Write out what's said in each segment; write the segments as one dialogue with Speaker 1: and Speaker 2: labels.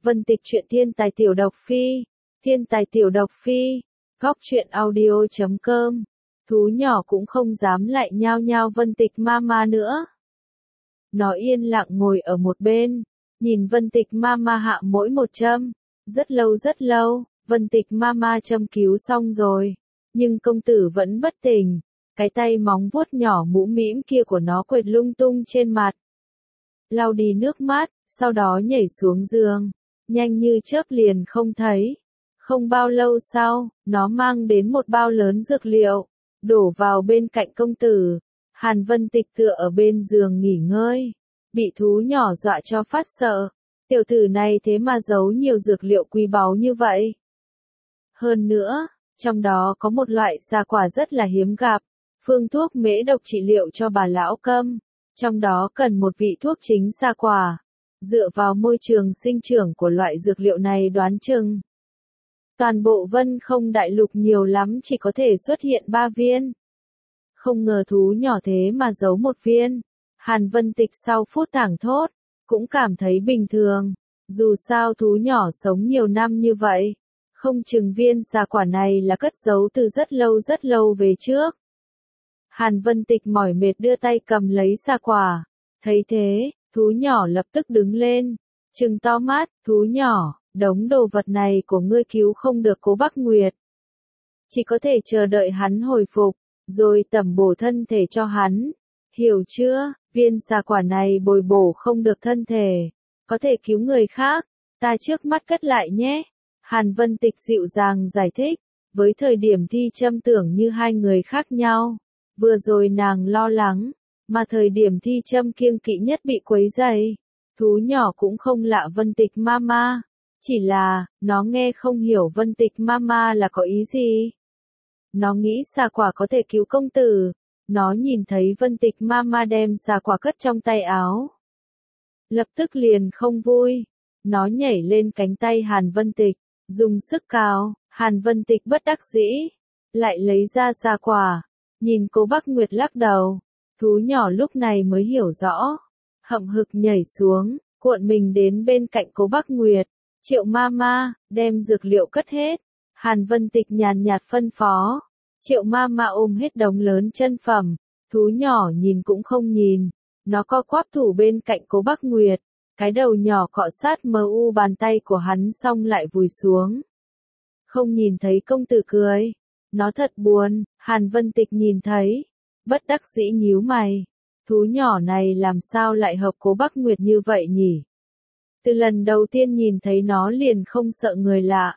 Speaker 1: Vân Tịch truyện thiên tài tiểu độc phi. Thiên tài tiểu độc phi. Góc truyện audio.com. Thú nhỏ cũng không dám lại nhao nhao Vân Tịch mama nữa. Nó yên lặng ngồi ở một bên, nhìn Vân Tịch mama hạ mỗi một châm. Rất lâu, Vân Tịch mama châm cứu xong rồi. Nhưng công tử vẫn bất tỉnh. Cái tay móng vuốt nhỏ mũm mĩm kia của nó quệt lung tung trên mặt. Lau đi nước mắt, sau đó nhảy xuống giường. Nhanh như chớp liền không thấy. Không bao lâu sau, nó mang đến một bao lớn dược liệu, đổ vào bên cạnh công tử. Hàn Vân Tịch tựa ở bên giường nghỉ ngơi, bị thú nhỏ dọa cho phát sợ. Tiểu tử này thế mà giấu nhiều dược liệu quý báu như vậy. Hơn nữa, trong đó có một loại xa quả rất là hiếm gặp, phương thuốc mễ độc trị liệu cho bà lão câm. Trong đó cần một vị thuốc chính xa quả. Dựa vào môi trường sinh trưởng của loại dược liệu này đoán chừng toàn bộ Vân Không đại lục nhiều lắm chỉ có thể xuất hiện 3 viên. Không ngờ thú nhỏ thế mà giấu một viên. Hàn Vân Tịch sau phút thảng thốt, cũng cảm thấy bình thường. Dù sao thú nhỏ sống nhiều năm như vậy, không chừng viên xà quả này là cất giấu từ rất lâu về trước. Hàn Vân Tịch mỏi mệt đưa tay cầm lấy xà quả. Thấy thế, thú nhỏ lập tức đứng lên, trừng to mắt, thú nhỏ, đống đồ vật này của ngươi cứu không được Cố Bắc Nguyệt. Chỉ có thể chờ đợi hắn hồi phục, rồi tẩm bổ thân thể cho hắn. Hiểu chưa, viên xà quả này bồi bổ không được thân thể, có thể cứu người khác, ta trước mắt cất lại nhé. Hàn Vân Tịch dịu dàng giải thích, với thời điểm thi châm tưởng như hai người khác nhau. Vừa rồi nàng lo lắng, mà thời điểm thi châm kiêng kỵ nhất bị quấy rầy. Thú nhỏ cũng không lạ Vân Tịch mama, chỉ là, nó nghe không hiểu Vân Tịch mama là có ý gì. Nó nghĩ xà quả có thể cứu công tử. Nó nhìn thấy Vân Tịch mama đem xà quả cất trong tay áo, lập tức liền không vui. Nó nhảy lên cánh tay Hàn Vân Tịch, dùng sức cào. Hàn Vân Tịch bất đắc dĩ, lại lấy ra xà quả. Nhìn Cố Bắc Nguyệt lắc đầu, thú nhỏ lúc này mới hiểu rõ. Hậm hực nhảy xuống, cuộn mình đến bên cạnh Cố Bắc Nguyệt. Triệu mama, đem dược liệu cất hết. Hàn Vân Tịch nhàn nhạt phân phó. Triệu mama ôm hết đống lớn chân phẩm. Thú nhỏ nhìn cũng không nhìn. Nó co quắp thủ bên cạnh Cố Bắc Nguyệt. Cái đầu nhỏ cọ sát mu bàn tay của hắn xong lại vùi xuống. Không nhìn thấy công tử cười. Nó thật buồn. Hàn Vân Tịch nhìn thấy, bất đắc dĩ nhíu mày. Thú nhỏ này làm sao lại hợp Cố Bắc Nguyệt như vậy nhỉ? Từ lần đầu tiên nhìn thấy nó liền không sợ người lạ.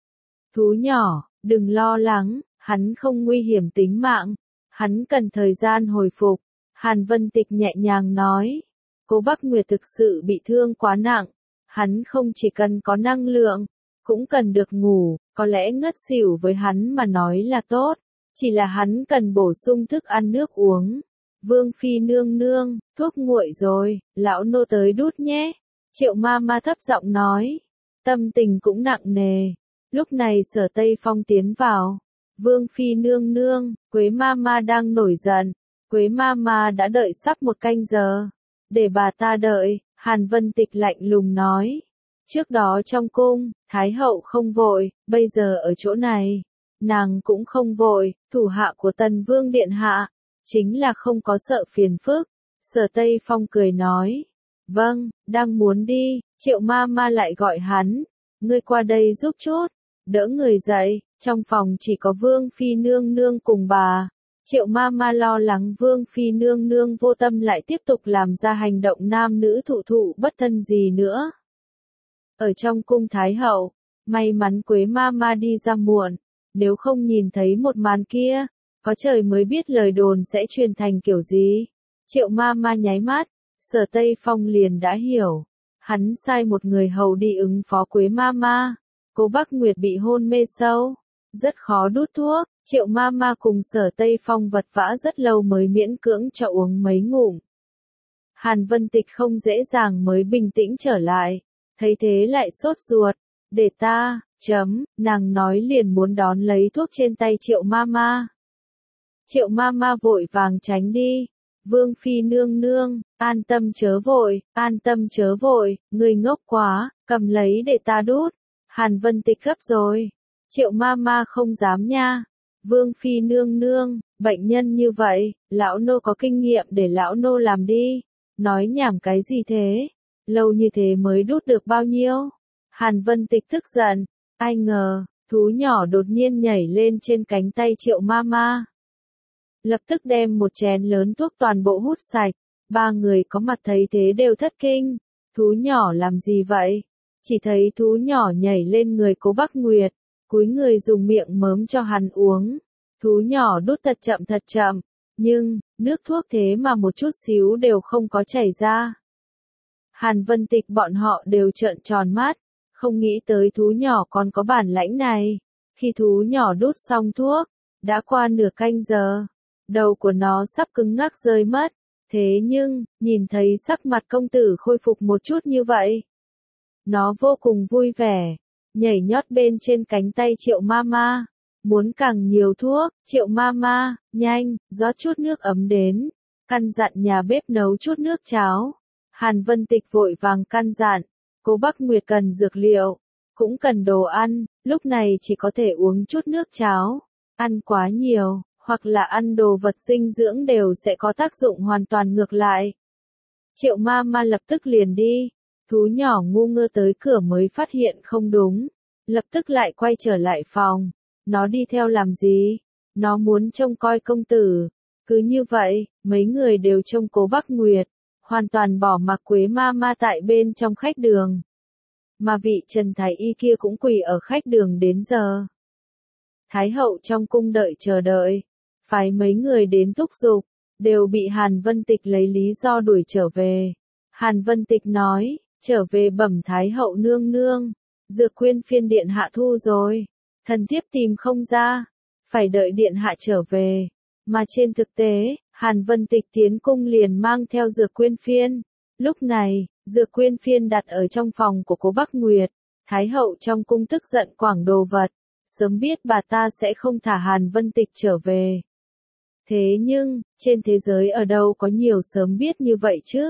Speaker 1: Thú nhỏ, đừng lo lắng, hắn không nguy hiểm tính mạng. Hắn cần thời gian hồi phục. Hàn Vân Tịch nhẹ nhàng nói. Cố Bắc Nguyệt thực sự bị thương quá nặng. Hắn không chỉ cần có năng lượng, cũng cần được ngủ. Có lẽ ngất xỉu với hắn mà nói là tốt. Chỉ là hắn cần bổ sung thức ăn nước uống. Vương Phi nương nương, thuốc nguội rồi, lão nô tới đút nhé. Triệu mama thấp giọng nói. Tâm tình cũng nặng nề. Lúc này Sở Tây Phong tiến vào. Vương Phi nương nương, Quế mama đang nổi giận. Quế mama đã đợi sắp 1 canh giờ. Để bà ta đợi, Hàn Vân Tịch lạnh lùng nói. Trước đó trong cung, Thái hậu không vội, bây giờ ở chỗ này. Nàng cũng không vội, thủ hạ của Tần Vương Điện Hạ. Chính là không có sợ phiền phức. Sở Tây Phong cười nói. Vâng, đang muốn đi. Triệu mama lại gọi hắn. Ngươi qua đây giúp chút. Đỡ người dậy. Trong phòng chỉ có Vương Phi nương nương cùng bà. Triệu mama lo lắng Vương Phi nương nương vô tâm lại tiếp tục làm ra hành động nam nữ thụ thụ bất thân gì nữa. Ở trong cung Thái hậu, may mắn Quế mama đi ra muộn. Nếu không nhìn thấy một màn kia, có trời mới biết lời đồn sẽ truyền thành kiểu gì. Triệu mama nháy mắt, Sở Tây Phong liền đã hiểu. Hắn sai một người hầu đi ứng phó Quế mama. Cố Bắc Nguyệt bị hôn mê sâu, rất khó đút thuốc. Triệu mama cùng Sở Tây Phong vật vã rất lâu mới miễn cưỡng cho uống mấy ngụm. Hàn Vân Tịch không dễ dàng mới bình tĩnh trở lại. Thấy thế lại sốt ruột. Để ta, nàng nói liền muốn đón lấy thuốc trên tay Triệu mama. Triệu mama vội vàng tránh đi. Vương Phi nương nương, an tâm chớ vội, người ngốc quá, cầm lấy để ta đút. Hàn Vân Tịch gấp rồi. Triệu Mama không dám nha. Vương phi nương nương, bệnh nhân như vậy, lão nô có kinh nghiệm để lão nô làm đi. Nói nhảm cái gì thế? Lâu như thế mới đút được bao nhiêu? Hàn Vân Tịch tức giận. Ai ngờ, thú nhỏ đột nhiên nhảy lên trên cánh tay Triệu Mama. Lập tức đem một chén lớn thuốc toàn bộ hút sạch. Ba người có mặt thấy thế đều thất kinh. Thú nhỏ làm gì vậy? Chỉ thấy thú nhỏ nhảy lên người Cố Bắc Nguyệt, cúi người dùng miệng mớm cho hắn uống. Thú nhỏ đút thật chậm, nhưng, nước thuốc thế mà một chút xíu đều không có chảy ra. Hàn Vân Tịch bọn họ đều trợn tròn mắt, không nghĩ tới thú nhỏ còn có bản lãnh này. Khi thú nhỏ đút xong thuốc, đã qua nửa canh giờ, đầu của nó sắp cứng ngắc rơi mất. Thế nhưng, nhìn thấy sắc mặt công tử khôi phục một chút như vậy, nó vô cùng vui vẻ, nhảy nhót bên trên cánh tay Triệu Mama, muốn càng nhiều thuốc. Triệu Mama, nhanh, rót chút nước ấm đến, căn dặn nhà bếp nấu chút nước cháo. Hàn Vân Tịch vội vàng căn dặn, Cố Bắc Nguyệt cần dược liệu, cũng cần đồ ăn, lúc này chỉ có thể uống chút nước cháo, ăn quá nhiều, hoặc là ăn đồ vật dinh dưỡng đều sẽ có tác dụng hoàn toàn ngược lại. Triệu Mama lập tức liền đi. Thú nhỏ ngu ngơ tới cửa mới phát hiện không đúng, lập tức lại quay trở lại phòng. Nó đi theo làm gì? Nó muốn trông coi công tử. Cứ như vậy, mấy người đều trông Cố Bắc Nguyệt, hoàn toàn bỏ mặc Quế Mama tại bên trong khách đường. Mà vị Trần Thái Y kia cũng quỳ ở khách đường đến giờ. Thái hậu trong cung đợi chờ đợi, phái mấy người đến thúc giục, đều bị Hàn Vân Tịch lấy lý do đuổi trở về. Hàn Vân Tịch nói, trở về bẩm Thái hậu nương nương, dược quyên phiên điện hạ thu rồi, thần thiếp tìm không ra, phải đợi điện hạ trở về. Mà trên thực tế, Hàn Vân Tịch tiến cung liền mang theo dược quyên phiên. Lúc này, dược quyên phiên đặt ở trong phòng của Cố Bắc Nguyệt. Thái hậu trong cung tức giận quảng đồ vật, sớm biết bà ta sẽ không thả Hàn Vân Tịch trở về. Thế nhưng, trên thế giới ở đâu có nhiều sớm biết như vậy chứ?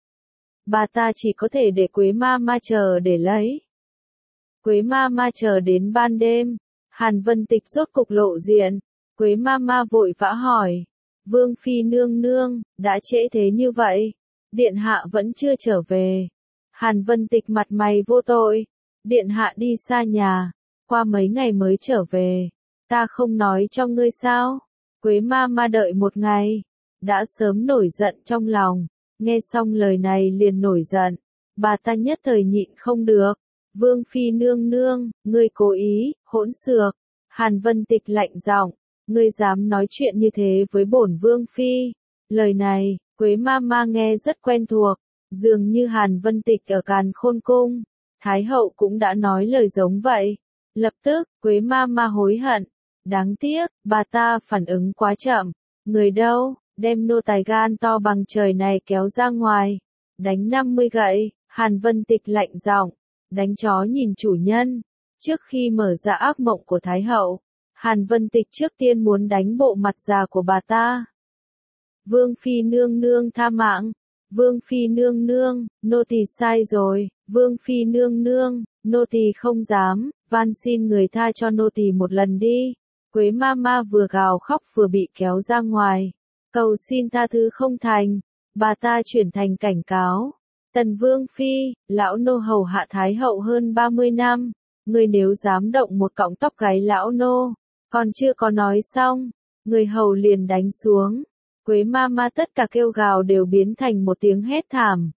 Speaker 1: Bà ta chỉ có thể để Quế Mama chờ để lấy. Quế Mama chờ đến ban đêm, Hàn Vân Tịch rốt cục lộ diện. Quế Mama vội vã hỏi, Vương phi nương nương, đã trễ thế như vậy, điện hạ vẫn chưa trở về. Hàn Vân Tịch mặt mày vô tội, điện hạ đi xa nhà, qua mấy ngày mới trở về, ta không nói cho ngươi sao? Quế Mama đợi một ngày, đã sớm nổi giận trong lòng, nghe xong lời này liền nổi giận, bà ta nhất thời nhịn không được. Vương phi nương nương, ngươi cố ý, hỗn xược. Hàn Vân Tịch lạnh giọng, ngươi dám nói chuyện như thế với bổn vương phi? Lời này, Quế Mama nghe rất quen thuộc, dường như Hàn Vân Tịch ở Càn Khôn cung, Thái hậu cũng đã nói lời giống vậy. Lập tức, Quế Mama hối hận, đáng tiếc, bà ta phản ứng quá chậm. Người đâu, đem nô tài gan to bằng trời này kéo ra ngoài, đánh 50 gậy. Hàn Vân Tịch lạnh giọng, đánh chó nhìn chủ nhân. Trước khi mở ra ác mộng của Thái hậu, Hàn Vân Tịch trước tiên muốn đánh bộ mặt già của bà ta. Vương phi nương nương tha mạng, Vương phi nương nương, nô tỳ sai rồi, Vương phi nương nương, nô tỳ không dám, van xin người tha cho nô tỳ một lần đi. Quế Mama vừa gào khóc vừa bị kéo ra ngoài, cầu xin tha thứ không thành, bà ta chuyển thành cảnh cáo. Tần Vương phi, lão nô hầu hạ Thái hậu hơn 30 năm, người nếu dám động một cọng tóc gáy lão nô, còn chưa có nói xong, người hầu liền đánh xuống. Quế Mama tất cả kêu gào đều biến thành một tiếng hét thảm.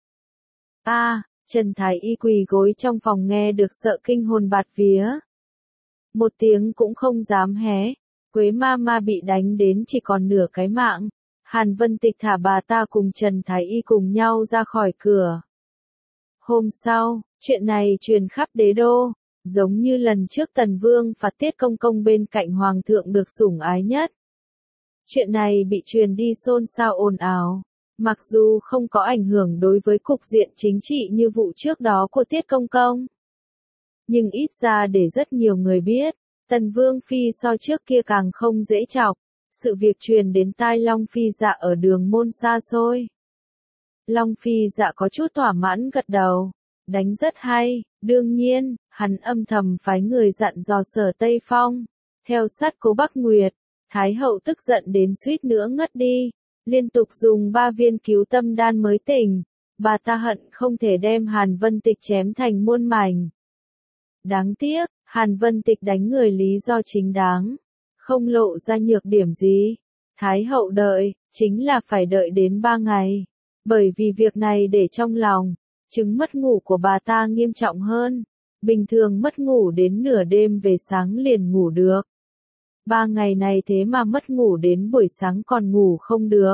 Speaker 1: Trần Thái Y quỳ gối trong phòng nghe được sợ kinh hồn bạt vía. Một tiếng cũng không dám hé. Quế Mama bị đánh đến chỉ còn nửa cái mạng. Hàn Vân Tịch thả bà ta cùng Trần Thái Y cùng nhau ra khỏi cửa. Hôm sau, chuyện này truyền khắp đế đô, giống như lần trước Tần Vương phạt Tiết Công Công bên cạnh Hoàng thượng được sủng ái nhất. Chuyện này bị truyền đi xôn xao ồn ào, mặc dù không có ảnh hưởng đối với cục diện chính trị như vụ trước đó của Tiết Công Công. Nhưng ít ra để rất nhiều người biết, Tần Vương Phi so trước kia càng không dễ chọc, sự việc truyền đến tai Long Phi Dạ ở đường môn xa xôi. Long Phi Dạ có chút thỏa mãn gật đầu, đánh rất hay, đương nhiên, hắn âm thầm phái người dặn dò Sở Tây Phong, theo sát Cố Bắc Nguyệt, Thái hậu tức giận đến suýt nữa ngất đi, liên tục dùng 3 viên cứu tâm đan mới tỉnh, bà ta hận không thể đem Hàn Vân Tịch chém thành muôn mảnh. Đáng tiếc, Hàn Vân Tịch đánh người lý do chính đáng, không lộ ra nhược điểm gì. Thái hậu đợi, chính là phải đợi đến 3 ngày, bởi vì việc này để trong lòng, chứng mất ngủ của bà ta nghiêm trọng hơn, bình thường mất ngủ đến nửa đêm về sáng liền ngủ được. 3 ngày này thế mà mất ngủ đến buổi sáng còn ngủ không được.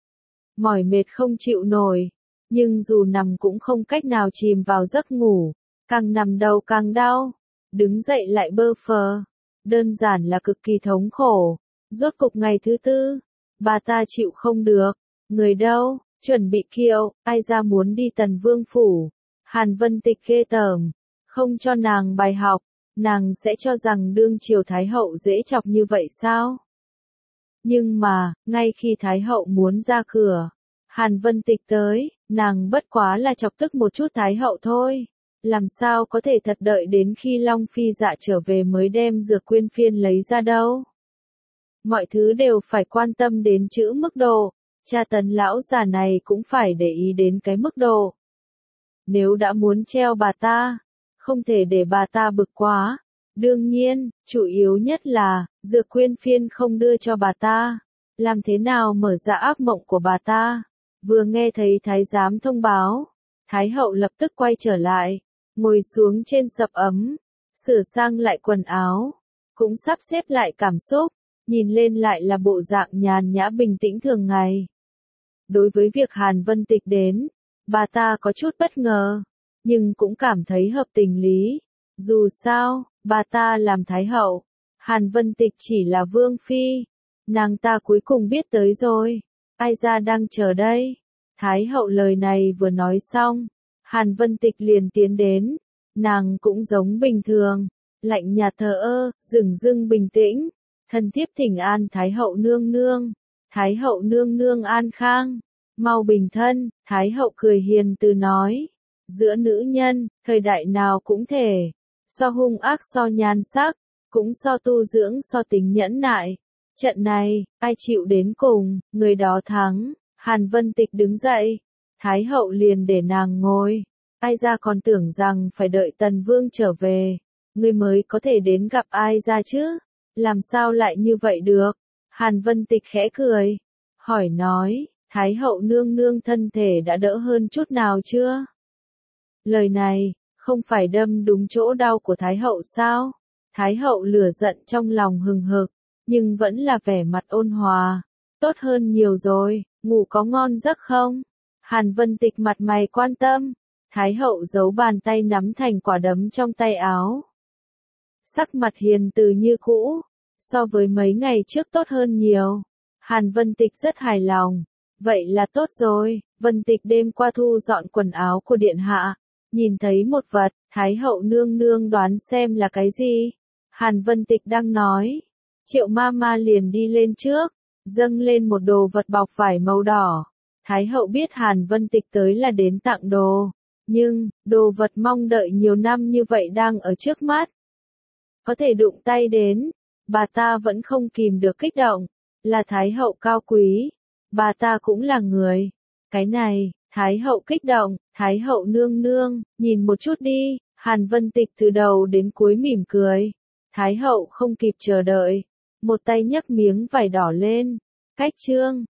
Speaker 1: Mỏi mệt không chịu nổi, nhưng dù nằm cũng không cách nào chìm vào giấc ngủ, càng nằm đầu càng đau, đứng dậy lại bơ phờ, đơn giản là cực kỳ thống khổ. Rốt cục ngày thứ 4, bà ta chịu không được, người đâu, chuẩn bị kiệu, ai ra muốn đi Tần Vương phủ. Hàn Vân Tịch ghê tởm, không cho nàng bài học, nàng sẽ cho rằng đương triều Thái hậu dễ chọc như vậy sao? Nhưng mà, ngay khi Thái hậu muốn ra cửa, Hàn Vân Tịch tới, nàng bất quá là chọc tức một chút Thái hậu thôi. Làm sao có thể thật đợi đến khi Long Phi Dạ trở về mới đem Dược Quyên Phiên lấy ra đâu? Mọi thứ đều phải quan tâm đến chữ mức độ, cha Tấn lão già này cũng phải để ý đến cái mức độ. Nếu đã muốn treo bà ta, không thể để bà ta bực quá. Đương nhiên, chủ yếu nhất là, Dược Quyên Phiên không đưa cho bà ta. Làm thế nào mở ra ác mộng của bà ta? Vừa nghe thấy thái giám thông báo, Thái hậu lập tức quay trở lại, ngồi xuống trên sập ấm, sửa sang lại quần áo, cũng sắp xếp lại cảm xúc, nhìn lên lại là bộ dạng nhàn nhã bình tĩnh thường ngày. Đối với việc Hàn Vân Tịch đến, bà ta có chút bất ngờ, nhưng cũng cảm thấy hợp tình lý. Dù sao, bà ta làm Thái hậu, Hàn Vân Tịch chỉ là Vương Phi, nàng ta cuối cùng biết tới rồi, ai ra đang chờ đây. Thái hậu lời này vừa nói xong, Hàn Vân Tịch liền tiến đến, nàng cũng giống bình thường, lạnh nhạt thờ ơ, dửng dưng bình tĩnh, thân thiếp thỉnh an Thái hậu nương nương, Thái hậu nương nương an khang, mau bình thân. Thái hậu cười hiền từ nói, giữa nữ nhân, thời đại nào cũng thể, so hung ác so nhan sắc, cũng so tu dưỡng so tính nhẫn nại. Trận này, ai chịu đến cùng, người đó thắng. Hàn Vân Tịch đứng dậy, Thái hậu liền để nàng ngồi, ai ra còn tưởng rằng phải đợi Tần Vương trở về, ngươi mới có thể đến gặp ai ra chứ, làm sao lại như vậy được? Hàn Vân Tịch khẽ cười, hỏi nói, Thái hậu nương nương thân thể đã đỡ hơn chút nào chưa? Lời này, không phải đâm đúng chỗ đau của Thái hậu sao? Thái hậu lửa giận trong lòng hừng hực, nhưng vẫn là vẻ mặt ôn hòa, tốt hơn nhiều rồi. Ngủ có ngon giấc không? Hàn Vân Tịch mặt mày quan tâm. Thái hậu giấu bàn tay nắm thành quả đấm trong tay áo. Sắc mặt hiền từ như cũ, so với mấy ngày trước tốt hơn nhiều. Hàn Vân Tịch rất hài lòng. Vậy là tốt rồi. Vân Tịch đêm qua thu dọn quần áo của điện hạ, nhìn thấy một vật, Thái hậu nương nương đoán xem là cái gì? Hàn Vân Tịch đang nói. Triệu ma ma liền đi lên trước, dâng lên một đồ vật bọc vải màu đỏ. Thái hậu biết Hàn Vân Tịch tới là đến tặng đồ, nhưng, đồ vật mong đợi nhiều năm như vậy đang ở trước mắt. Có thể đụng tay đến, bà ta vẫn không kìm được kích động, là Thái hậu cao quý, bà ta cũng là người. Cái này, Thái hậu kích động, Thái hậu nương nương, nhìn một chút đi. Hàn Vân Tịch từ đầu đến cuối mỉm cười. Thái hậu không kịp chờ đợi, một tay nhấc miếng vải đỏ lên, cách trương,